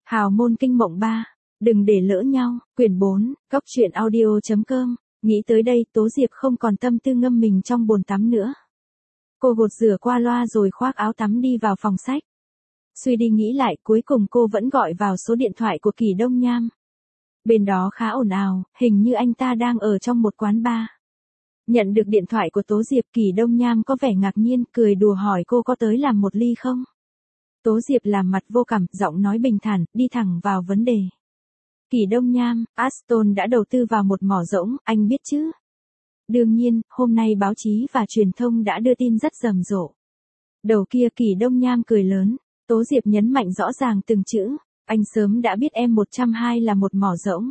Hào môn kinh mộng 3. Đừng để lỡ nhau. Quyển 4. Góc truyện audio.com. Nghĩ tới đây, Tố Diệp không còn tâm tư ngâm mình trong bồn tắm nữa. Cô gột rửa qua loa rồi khoác áo tắm đi vào phòng sách. Suy đi nghĩ lại, cuối cùng cô vẫn gọi vào số điện thoại của Kỳ Đông Nham. Bên đó khá ồn ào, hình như anh ta đang ở trong một quán bar. Nhận được điện thoại của Tố Diệp, Kỳ Đông Nham có vẻ ngạc nhiên, cười đùa hỏi cô có tới làm một ly không? Tố Diệp làm mặt vô cảm, giọng nói bình thản, đi thẳng vào vấn đề. Kỳ Đông Nham, Aston đã đầu tư vào một mỏ rỗng, anh biết chứ? Đương nhiên, hôm nay báo chí và truyền thông đã đưa tin rất rầm rộ. Đầu kia Kỳ Đông Nham cười lớn, Tố Diệp nhấn mạnh rõ ràng từng chữ, anh sớm đã biết M102 là một mỏ rỗng.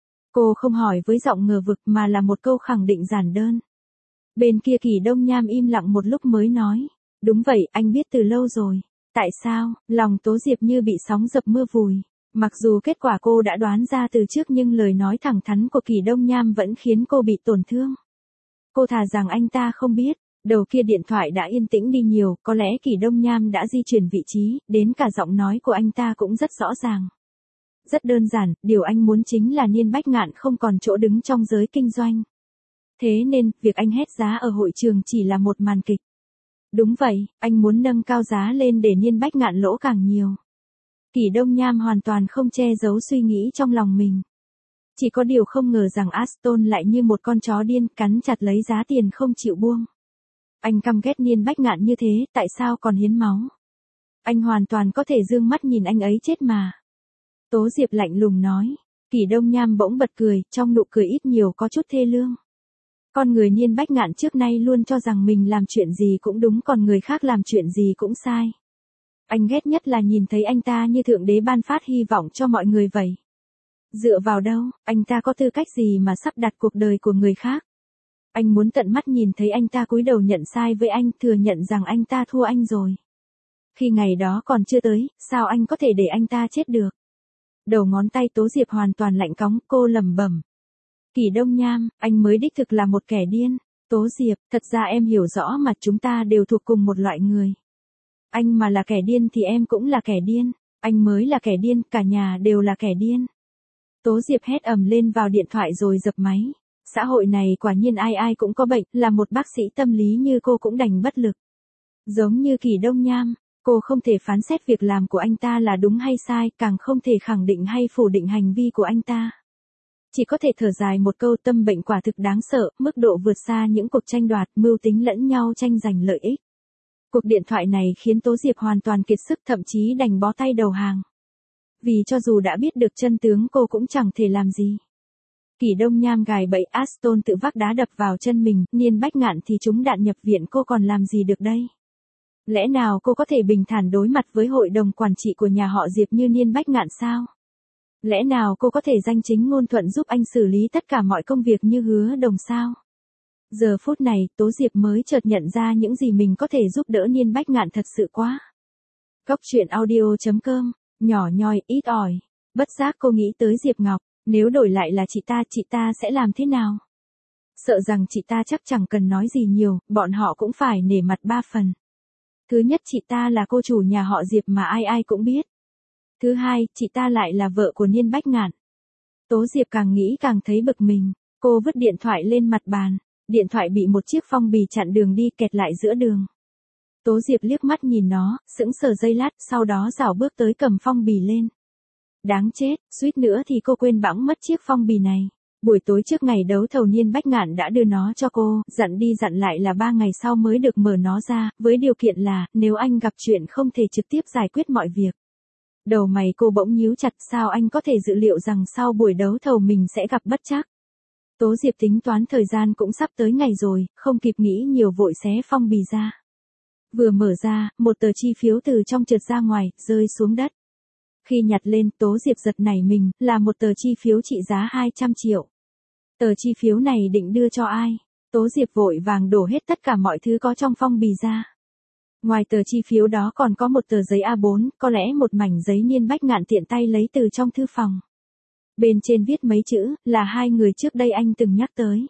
Cô không hỏi với giọng ngờ vực mà là một câu khẳng định giản đơn. Bên kia Kỳ Đông Nham im lặng một lúc mới nói, đúng vậy, anh biết từ lâu rồi. Tại sao? Lòng Tố Diệp như bị sóng dập mưa vùi. Mặc dù kết quả cô đã đoán ra từ trước nhưng lời nói thẳng thắn của Kỳ Đông Nham vẫn khiến cô bị tổn thương. Cô thà rằng anh ta không biết. Đầu kia điện thoại đã yên tĩnh đi nhiều, có lẽ Kỳ Đông Nham đã di chuyển vị trí, đến cả giọng nói của anh ta cũng rất rõ ràng. Rất đơn giản, điều anh muốn chính là Niên Bách Ngạn không còn chỗ đứng trong giới kinh doanh. Thế nên, việc anh hét giá ở hội trường chỉ là một màn kịch. Đúng vậy, anh muốn nâng cao giá lên để Niên Bách Ngạn lỗ càng nhiều. Kỳ Đông Nham hoàn toàn không che giấu suy nghĩ trong lòng mình. Chỉ có điều không ngờ rằng Aston lại như một con chó điên cắn chặt lấy giá tiền không chịu buông. Anh căm ghét Niên Bách Ngạn như thế, tại sao còn hiến máu? Anh hoàn toàn có thể dương mắt nhìn anh ấy chết mà. Tố Diệp lạnh lùng nói. Kỳ Đông Nham bỗng bật cười, trong nụ cười ít nhiều có chút thê lương. Con người Niên Bách Ngạn trước nay luôn cho rằng mình làm chuyện gì cũng đúng còn người khác làm chuyện gì cũng sai. Anh ghét nhất là nhìn thấy anh ta như thượng đế ban phát hy vọng cho mọi người vậy. Dựa vào đâu, anh ta có tư cách gì mà sắp đặt cuộc đời của người khác? Anh muốn tận mắt nhìn thấy anh ta cúi đầu nhận sai với anh, thừa nhận rằng anh ta thua anh rồi. Khi ngày đó còn chưa tới, sao anh có thể để anh ta chết được? Đầu ngón tay Tố Diệp hoàn toàn lạnh cóng, cô lẩm bẩm. Kỳ Đông Nham, anh mới đích thực là một kẻ điên. Tố Diệp, thật ra em hiểu rõ mà chúng ta đều thuộc cùng một loại người. Anh mà là kẻ điên thì em cũng là kẻ điên. Anh mới là kẻ điên, cả nhà đều là kẻ điên. Tố Diệp hét ầm lên vào điện thoại rồi dập máy. Xã hội này quả nhiên ai ai cũng có bệnh, là một bác sĩ tâm lý như cô cũng đành bất lực. Giống như Kỳ Đông Nham, cô không thể phán xét việc làm của anh ta là đúng hay sai, càng không thể khẳng định hay phủ định hành vi của anh ta. Chỉ có thể thở dài một câu tâm bệnh quả thực đáng sợ, mức độ vượt xa những cuộc tranh đoạt, mưu tính lẫn nhau tranh giành lợi ích. Cuộc điện thoại này khiến Tố Diệp hoàn toàn kiệt sức thậm chí đành bó tay đầu hàng. Vì cho dù đã biết được chân tướng cô cũng chẳng thể làm gì. Kỳ Đông Nham gài bẫy Aston tự vác đá đập vào chân mình, Niên Bách Ngạn thì trúng đạn nhập viện cô còn làm gì được đây? Lẽ nào cô có thể bình thản đối mặt với hội đồng quản trị của nhà họ Diệp như Niên Bách Ngạn sao? Lẽ nào cô có thể danh chính ngôn thuận giúp anh xử lý tất cả mọi công việc như hứa đồng sao? Giờ phút này, Tố Diệp mới chợt nhận ra những gì mình có thể giúp đỡ Niên Bách Ngạn thật sự quá. Góc truyện audio.com, nhỏ nhoi, ít ỏi. Bất giác cô nghĩ tới Diệp Ngọc, nếu đổi lại là chị ta sẽ làm thế nào? Sợ rằng chị ta chắc chẳng cần nói gì nhiều, bọn họ cũng phải nể mặt 3 phần. Thứ nhất, chị ta là cô chủ nhà họ Diệp mà ai ai cũng biết. Thứ hai, chị ta lại là vợ của Niên Bách Ngạn. Tố Diệp càng nghĩ càng thấy bực mình, cô vứt điện thoại lên mặt bàn, điện thoại bị một chiếc phong bì chặn đường đi kẹt lại giữa đường. Tố Diệp liếc mắt nhìn nó, sững sờ giây lát, sau đó rảo bước tới cầm phong bì lên. Đáng chết, suýt nữa thì cô quên bẵng mất chiếc phong bì này. Buổi tối trước ngày đấu thầu Niên Bách Ngạn đã đưa nó cho cô, dặn đi dặn lại là 3 ngày sau mới được mở nó ra, với điều kiện là, nếu anh gặp chuyện không thể trực tiếp giải quyết mọi việc. Đầu mày cô bỗng nhíu chặt, sao anh có thể dự liệu rằng sau buổi đấu thầu mình sẽ gặp bất trắc. Tố Diệp tính toán thời gian cũng sắp tới ngày rồi, không kịp nghĩ nhiều vội xé phong bì ra. Vừa mở ra, một tờ chi phiếu từ trong trượt ra ngoài, rơi xuống đất. Khi nhặt lên, Tố Diệp giật nảy mình, là một tờ chi phiếu trị giá 200 triệu. Tờ chi phiếu này định đưa cho ai? Tố Diệp vội vàng đổ hết tất cả mọi thứ có trong phong bì ra. Ngoài tờ chi phiếu đó còn có một tờ giấy A4, có lẽ một mảnh giấy Niên Bách Ngạn tiện tay lấy từ trong thư phòng. Bên trên viết mấy chữ, là 2 người trước đây anh từng nhắc tới.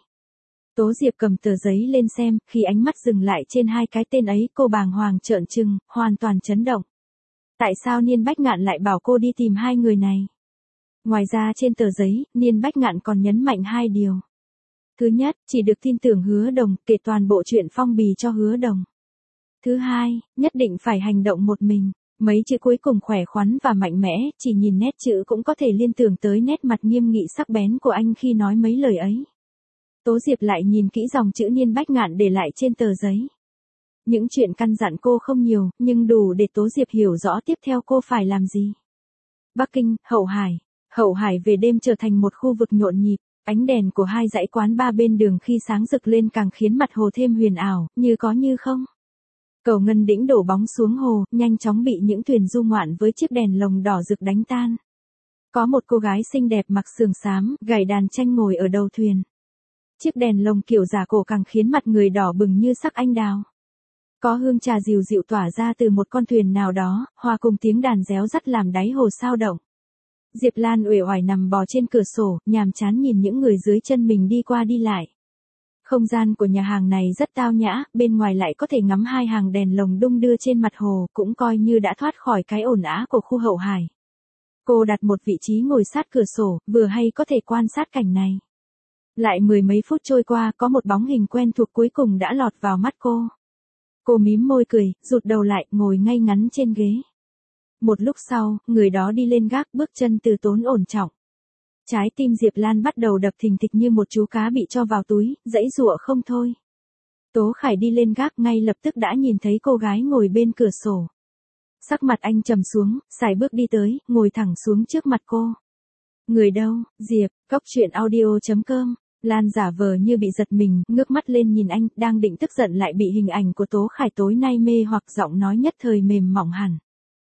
Tố Diệp cầm tờ giấy lên xem, khi ánh mắt dừng lại trên 2 cái tên ấy, cô bàng hoàng trợn trừng, hoàn toàn chấn động. Tại sao Niên Bách Ngạn lại bảo cô đi tìm hai người này? Ngoài ra trên tờ giấy, Niên Bách Ngạn còn nhấn mạnh hai điều. Thứ nhất, chỉ được tin tưởng Hứa Đồng, kể toàn bộ chuyện phong bì cho Hứa Đồng. Thứ hai, nhất định phải hành động một mình. Mấy chữ cuối cùng khỏe khoắn và mạnh mẽ, chỉ nhìn nét chữ cũng có thể liên tưởng tới nét mặt nghiêm nghị sắc bén của anh khi nói mấy lời ấy. Tố Diệp lại nhìn kỹ dòng chữ Niên Bách Ngạn để lại trên tờ giấy. Những chuyện căn dặn cô không nhiều, nhưng đủ để Tố Diệp hiểu rõ tiếp theo cô phải làm gì. Bắc Kinh, Hậu Hải. Hậu Hải về đêm trở thành một khu vực nhộn nhịp, ánh đèn của hai dãy quán bar bên đường khi sáng rực lên càng khiến mặt hồ thêm huyền ảo, như có như không. Cầu Ngân Đĩnh đổ bóng xuống hồ, nhanh chóng bị những thuyền du ngoạn với chiếc đèn lồng đỏ rực đánh tan. Có một cô gái xinh đẹp mặc sườn xám, gảy đàn tranh ngồi ở đầu thuyền. Chiếc đèn lồng kiểu giả cổ càng khiến mặt người đỏ bừng như sắc anh đào. Có hương trà dịu dịu tỏa ra từ một con thuyền nào đó, hòa cùng tiếng đàn réo rắt làm đáy hồ sao động. Diệp Lan uể oải nằm bò trên cửa sổ, nhàm chán nhìn những người dưới chân mình đi qua đi lại. Không gian của nhà hàng này rất tao nhã, bên ngoài lại có thể ngắm hai hàng đèn lồng đung đưa trên mặt hồ, cũng coi như đã thoát khỏi cái ồn ào của khu Hậu Hải. Cô đặt một vị trí ngồi sát cửa sổ, vừa hay có thể quan sát cảnh này. Lại mười mấy phút trôi qua, có một bóng hình quen thuộc cuối cùng đã lọt vào mắt cô. Cô mím môi cười, rụt đầu lại, ngồi ngay ngắn trên ghế. Một lúc sau, người đó đi lên gác, bước chân từ tốn ổn trọng. Trái tim Diệp Lan bắt đầu đập thình thịch như một chú cá bị cho vào túi, giãy giụa không thôi. Tố Khải đi lên gác ngay lập tức đã nhìn thấy cô gái ngồi bên cửa sổ. Sắc mặt anh trầm xuống, sải bước đi tới, ngồi thẳng xuống trước mặt cô. Người đâu, Diệp, Cốc.audio.com. Lan giả vờ như bị giật mình, ngước mắt lên nhìn anh, đang định tức giận lại bị hình ảnh của Tố Khải tối nay mê hoặc giọng nói nhất thời mềm mỏng hẳn.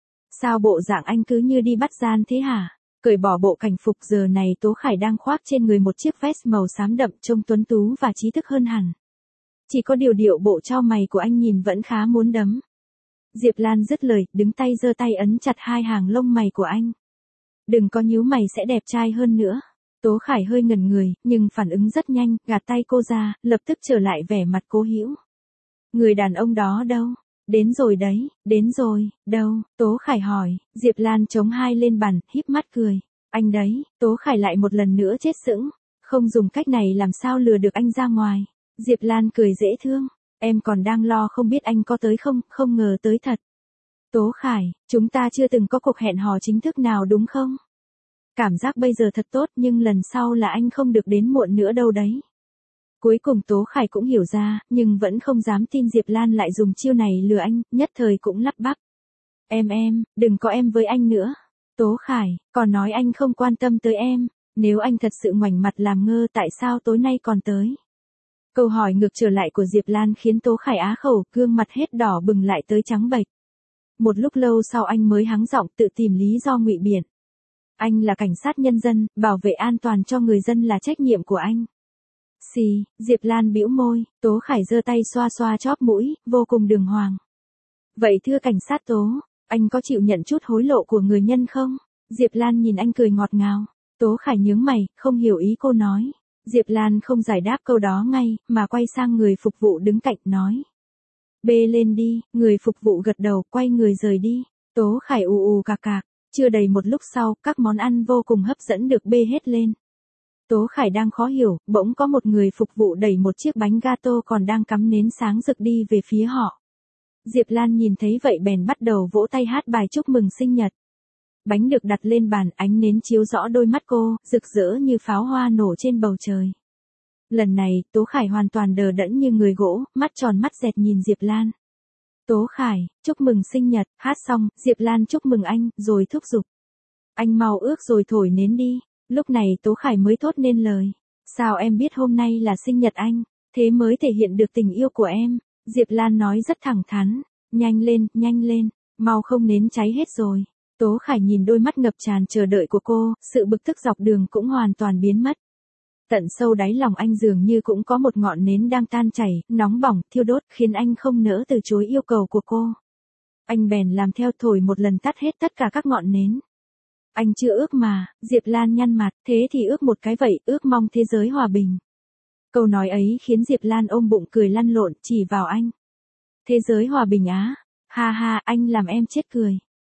Sao bộ dạng anh cứ như đi bắt gian thế hả? Cởi bỏ bộ cảnh phục giờ này Tố Khải đang khoác trên người một chiếc vest màu xám đậm trông tuấn tú và trí thức hơn hẳn. Chỉ có điều điệu bộ chau mày của anh nhìn vẫn khá muốn đấm. Diệp Lan dứt lời, đứng tay giơ tay ấn chặt hai hàng lông mày của anh. Đừng có nhíu mày sẽ đẹp trai hơn nữa. Tố Khải hơi ngẩn người, nhưng phản ứng rất nhanh, gạt tay cô ra, lập tức trở lại vẻ mặt cố hữu. Người đàn ông đó đâu? Đến rồi đấy, đến rồi, đâu? Tố Khải hỏi, Diệp Lan chống hai lên bàn, híp mắt cười. Anh đấy, Tố Khải lại một lần nữa chết sững. Không dùng cách này làm sao lừa được anh ra ngoài. Diệp Lan cười dễ thương. Em còn đang lo không biết anh có tới không, không ngờ tới thật. Tố Khải, chúng ta chưa từng có cuộc hẹn hò chính thức nào đúng không? Cảm giác bây giờ thật tốt nhưng lần sau là anh không được đến muộn nữa đâu đấy. Cuối cùng Tố Khải cũng hiểu ra, nhưng vẫn không dám tin Diệp Lan lại dùng chiêu này lừa anh, nhất thời cũng lắp bắp. Em, đừng có em với anh nữa. Tố Khải, còn nói anh không quan tâm tới em, nếu anh thật sự ngoảnh mặt làm ngơ tại sao tối nay còn tới. Câu hỏi ngược trở lại của Diệp Lan khiến Tố Khải á khẩu, gương mặt hết đỏ bừng lại tới trắng bệch. Một lúc lâu sau anh mới hắng giọng tự tìm lý do ngụy biện. Anh là cảnh sát nhân dân, bảo vệ an toàn cho người dân là trách nhiệm của anh. Xì, Diệp Lan bĩu môi, Tố Khải giơ tay xoa xoa chóp mũi, vô cùng đường hoàng. Vậy thưa cảnh sát Tố, anh có chịu nhận chút hối lộ của người nhân không? Diệp Lan nhìn anh cười ngọt ngào. Tố Khải nhướng mày, không hiểu ý cô nói. Diệp Lan không giải đáp câu đó ngay, mà quay sang người phục vụ đứng cạnh nói. Bê lên đi, người phục vụ gật đầu, quay người rời đi. Tố Khải ù ù cạc cạc. Chưa đầy một lúc sau, các món ăn vô cùng hấp dẫn được bê hết lên. Tố Khải đang khó hiểu, bỗng có một người phục vụ đẩy một chiếc bánh gato còn đang cắm nến sáng rực đi về phía họ. Diệp Lan nhìn thấy vậy bèn bắt đầu vỗ tay hát bài chúc mừng sinh nhật. Bánh được đặt lên bàn, ánh nến chiếu rõ đôi mắt cô, rực rỡ như pháo hoa nổ trên bầu trời. Lần này, Tố Khải hoàn toàn đờ đẫn như người gỗ, mắt tròn mắt dẹt nhìn Diệp Lan. Tố Khải, chúc mừng sinh nhật, hát xong, Diệp Lan chúc mừng anh, rồi thúc giục. Anh mau ước rồi thổi nến đi. Lúc này Tố Khải mới thốt nên lời. Sao em biết hôm nay là sinh nhật anh, thế mới thể hiện được tình yêu của em. Diệp Lan nói rất thẳng thắn. Nhanh lên, mau không nến cháy hết rồi. Tố Khải nhìn đôi mắt ngập tràn chờ đợi của cô, sự bực tức dọc đường cũng hoàn toàn biến mất. Tận sâu đáy lòng anh dường như cũng có một ngọn nến đang tan chảy, nóng bỏng, thiêu đốt, khiến anh không nỡ từ chối yêu cầu của cô. Anh bèn làm theo thổi một lần tắt hết tất cả các ngọn nến. Anh chưa ước mà, Diệp Lan nhăn mặt, thế thì ước một cái vậy, ước mong thế giới hòa bình. Câu nói ấy khiến Diệp Lan ôm bụng cười lăn lộn, chỉ vào anh. Thế giới hòa bình á? Ha ha, anh làm em chết cười.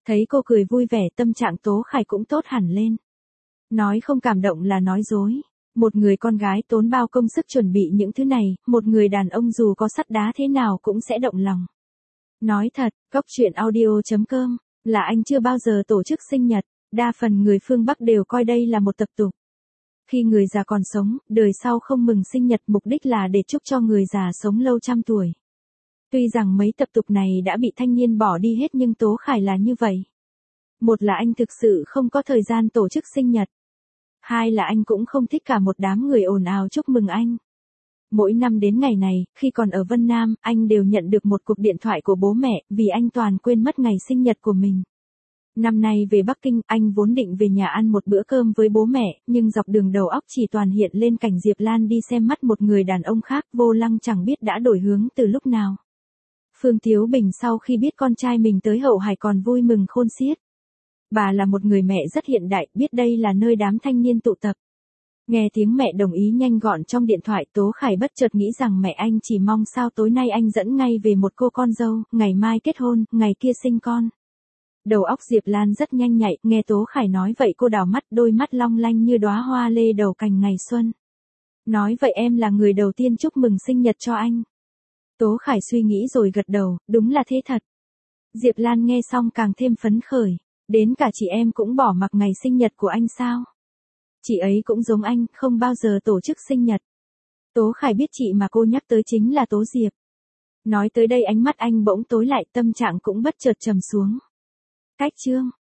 Thấy cô cười vui vẻ, tâm trạng Tố Khải cũng tốt hẳn lên. Nói không cảm động là nói dối. Một người con gái tốn bao công sức chuẩn bị những thứ này, một người đàn ông dù có sắt đá thế nào cũng sẽ động lòng. Nói thật, Góc Chuyện Audio.com là anh chưa bao giờ tổ chức sinh nhật, đa phần người phương Bắc đều coi đây là một tập tục. Khi người già còn sống, đời sau không mừng sinh nhật, mục đích là để chúc cho người già sống lâu trăm tuổi. Tuy rằng mấy tập tục này đã bị thanh niên bỏ đi hết nhưng Tố Khải là như vậy. Một là anh thực sự không có thời gian tổ chức sinh nhật. Hai là anh cũng không thích cả một đám người ồn ào chúc mừng anh. Mỗi năm đến ngày này, khi còn ở Vân Nam, anh đều nhận được một cuộc điện thoại của bố mẹ, vì anh toàn quên mất ngày sinh nhật của mình. Năm nay về Bắc Kinh, anh vốn định về nhà ăn một bữa cơm với bố mẹ, nhưng dọc đường đầu óc chỉ toàn hiện lên cảnh Diệp Lan đi xem mắt một người đàn ông khác, Vô Lăng chẳng biết đã đổi hướng từ lúc nào. Phương Thiếu Bình sau khi biết con trai mình tới Hậu Hải còn vui mừng khôn xiết. Bà là một người mẹ rất hiện đại, biết đây là nơi đám thanh niên tụ tập. Nghe tiếng mẹ đồng ý nhanh gọn trong điện thoại, Tố Khải bất chợt nghĩ rằng mẹ anh chỉ mong sao tối nay anh dẫn ngay về một cô con dâu, ngày mai kết hôn, ngày kia sinh con. Đầu óc Diệp Lan rất nhanh nhạy, nghe Tố Khải nói vậy cô đảo mắt, đôi mắt long lanh như đóa hoa lê đầu cành ngày xuân. Nói vậy em là người đầu tiên chúc mừng sinh nhật cho anh. Tố Khải suy nghĩ rồi gật đầu, đúng là thế thật. Diệp Lan nghe xong càng thêm phấn khởi, đến cả chị em cũng bỏ mặc ngày sinh nhật của anh sao? Chị ấy cũng giống anh, không bao giờ tổ chức sinh nhật. Tố Khải biết chị mà cô nhắc tới chính là Tố Diệp. Nói tới đây ánh mắt anh bỗng tối lại, tâm trạng cũng bất chợt trầm xuống. Cách chương